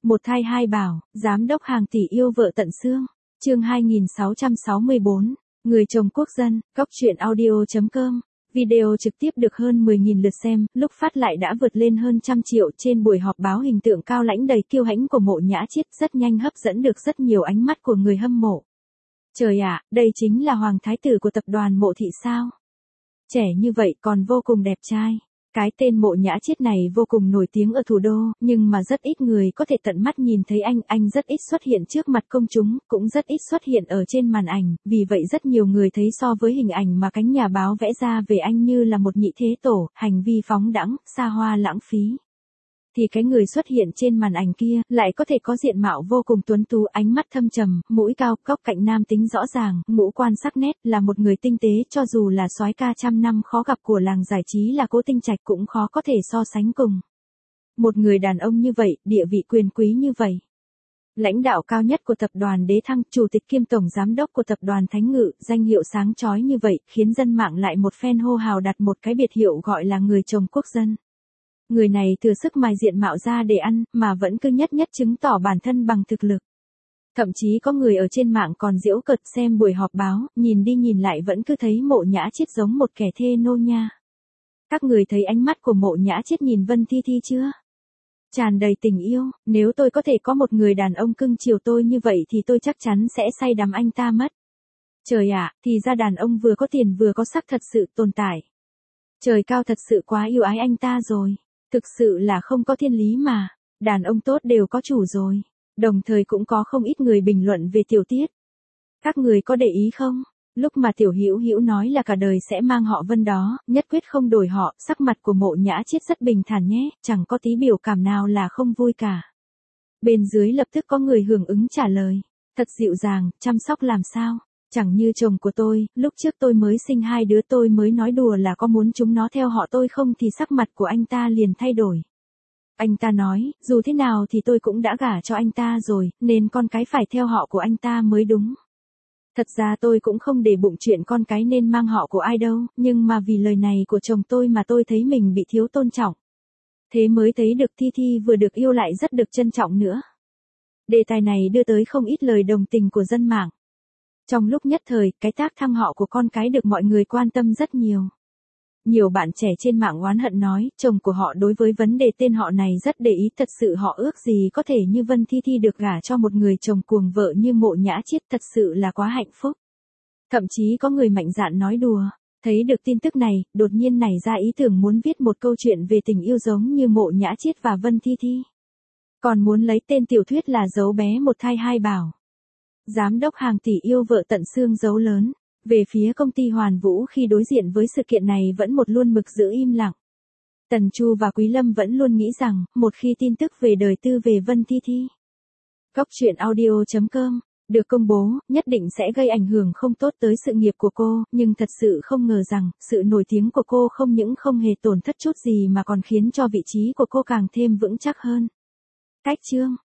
Một thai hai bảo, giám đốc hàng tỷ yêu vợ tận xương. Chương 2664, người chồng quốc dân, góc truyện audio.com. Video trực tiếp được hơn 10.000 lượt xem, lúc phát lại đã vượt lên hơn 100 triệu. Trên buổi họp báo, hình tượng cao lãnh đầy kiêu hãnh của Mộ Nhã Chiết rất nhanh hấp dẫn được rất nhiều ánh mắt của người hâm mộ. Trời ạ, đây chính là hoàng thái tử của tập đoàn Mộ Thị sao? Trẻ như vậy còn vô cùng đẹp trai. Cái tên Mộ Nhã Chiết này vô cùng nổi tiếng ở thủ đô, nhưng mà rất ít người có thể tận mắt nhìn thấy anh rất ít xuất hiện trước mặt công chúng, cũng rất ít xuất hiện ở trên màn ảnh, vì vậy rất nhiều người thấy so với hình ảnh mà cánh nhà báo vẽ ra về anh như là một nhị thế tổ, hành vi phóng đãng, xa hoa lãng phí. Thì cái người xuất hiện trên màn ảnh kia, lại có thể có diện mạo vô cùng tuấn tú, ánh mắt thâm trầm, mũi cao, góc cạnh nam tính rõ ràng, ngũ quan sắc nét, là một người tinh tế, cho dù là soái ca trăm năm khó gặp của làng giải trí là Cố Tinh Trạch cũng khó có thể so sánh cùng. Một người đàn ông như vậy, địa vị quyền quý như vậy. Lãnh đạo cao nhất của tập đoàn Đế Thăng, chủ tịch kiêm tổng giám đốc của tập đoàn Thánh Ngự, danh hiệu sáng chói như vậy, khiến dân mạng lại một phen hô hào đặt một cái biệt hiệu gọi là người chồng quốc dân. Người này thừa sức mài diện mạo ra để ăn, mà vẫn cứ nhất chứng tỏ bản thân bằng thực lực. Thậm chí có người ở trên mạng còn giễu cợt xem buổi họp báo, nhìn đi nhìn lại vẫn cứ thấy Mộ Nhã Chiết giống một kẻ thê nô nha. Các người thấy ánh mắt của Mộ Nhã Chiết nhìn Vân Thi Thi chưa? Tràn đầy tình yêu, nếu tôi có thể có một người đàn ông cưng chiều tôi như vậy thì tôi chắc chắn sẽ say đắm anh ta mất. Trời ạ, thì ra đàn ông vừa có tiền vừa có sắc thật sự tồn tại. Trời cao thật sự quá yêu ái anh ta rồi. Thực sự là không có thiên lý mà, đàn ông tốt đều có chủ rồi. Đồng thời cũng có không ít người bình luận về Tiểu Tiết. Các người có để ý không? Lúc mà Tiểu Hữu Hữu nói là cả đời sẽ mang họ Vân đó, nhất quyết không đổi họ, sắc mặt của Mộ Nhã Chiết rất bình thản nhé, chẳng có tí biểu cảm nào là không vui cả. Bên dưới lập tức có người hưởng ứng trả lời, thật dịu dàng, chăm sóc làm sao? Chẳng như chồng của tôi, lúc trước tôi mới sinh hai đứa tôi mới nói đùa là có muốn chúng nó theo họ tôi không thì sắc mặt của anh ta liền thay đổi. Anh ta nói, dù thế nào thì tôi cũng đã gả cho anh ta rồi, nên con cái phải theo họ của anh ta mới đúng. Thật ra tôi cũng không để bụng chuyện con cái nên mang họ của ai đâu, nhưng mà vì lời này của chồng tôi mà tôi thấy mình bị thiếu tôn trọng. Thế mới thấy được Thi Thi vừa được yêu lại rất được trân trọng nữa. Đề tài này đưa tới không ít lời đồng tình của dân mạng. Trong lúc nhất thời, cái tác thăng họ của con cái được mọi người quan tâm rất nhiều. Nhiều bạn trẻ trên mạng oán hận nói, chồng của họ đối với vấn đề tên họ này rất để ý, thật sự họ ước gì có thể như Vân Thi Thi được gả cho một người chồng cuồng vợ như Mộ Nhã Chiết, thật sự là quá hạnh phúc. Thậm chí có người mạnh dạn nói đùa, thấy được tin tức này, đột nhiên nảy ra ý tưởng muốn viết một câu chuyện về tình yêu giống như Mộ Nhã Chiết và Vân Thi Thi. Còn muốn lấy tên tiểu thuyết là Dấu bé một thai hai bảo. Giám đốc hàng tỷ yêu vợ tận xương dấu lớn. Về phía công ty Hoàn Vũ khi đối diện với sự kiện này vẫn một luôn mực giữ im lặng. Tần Chu và Quý Lâm vẫn luôn nghĩ rằng, một khi tin tức về đời tư về Vân Thi Thi, góc truyện audio.com, được công bố, nhất định sẽ gây ảnh hưởng không tốt tới sự nghiệp của cô, nhưng thật sự không ngờ rằng, sự nổi tiếng của cô không những không hề tổn thất chút gì mà còn khiến cho vị trí của cô càng thêm vững chắc hơn. Cách chương